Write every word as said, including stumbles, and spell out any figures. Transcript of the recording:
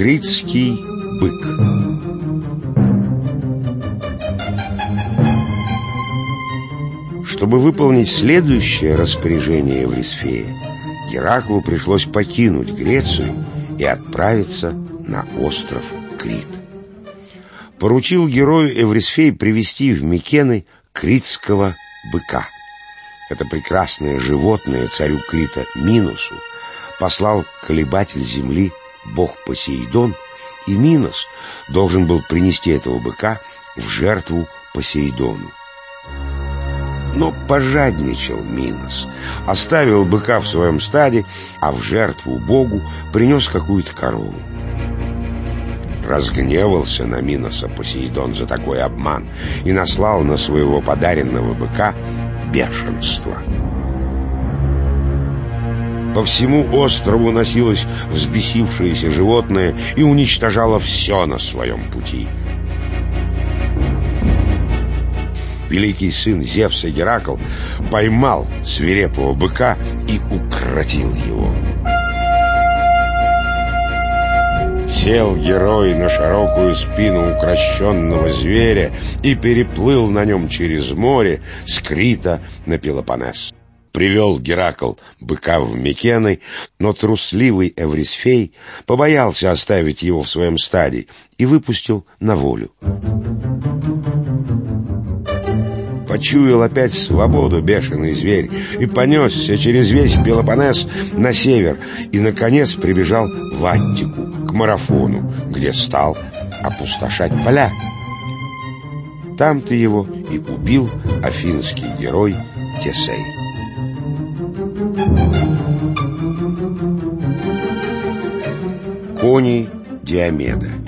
Критский бык. Чтобы выполнить следующее распоряжение Эврисфея, Гераклу пришлось покинуть Грецию и отправиться на остров Крит. Поручил герою Эврисфей привести в Микены критского быка. Это прекрасное животное царю Крита Миносу послал колебатель земли бог Посейдон, и Минос должен был принести этого быка в жертву Посейдону. Но пожадничал Минос, оставил быка в своем стаде, а в жертву богу принес какую-то корову. Разгневался на Миноса Посейдон за такой обман и наслал на своего подаренного быка бешенство. По всему острову носилось взбесившееся животное и уничтожало все на своем пути. Великий сын Зевса Геракл поймал свирепого быка и укротил его. Сел герой на широкую спину укрощенного зверя и переплыл на нем через море с Крита на Пелопоннес. Привел Геракл быка в Микены, но трусливый Эврисфей побоялся оставить его в своем стаде и выпустил на волю. Почуял опять свободу бешеный зверь и понесся через весь Пелопоннес на север и, наконец, прибежал в Аттику, к Марафону, где стал опустошать поля. Там-то его и убил афинский герой Тесей. Кони Диомеда.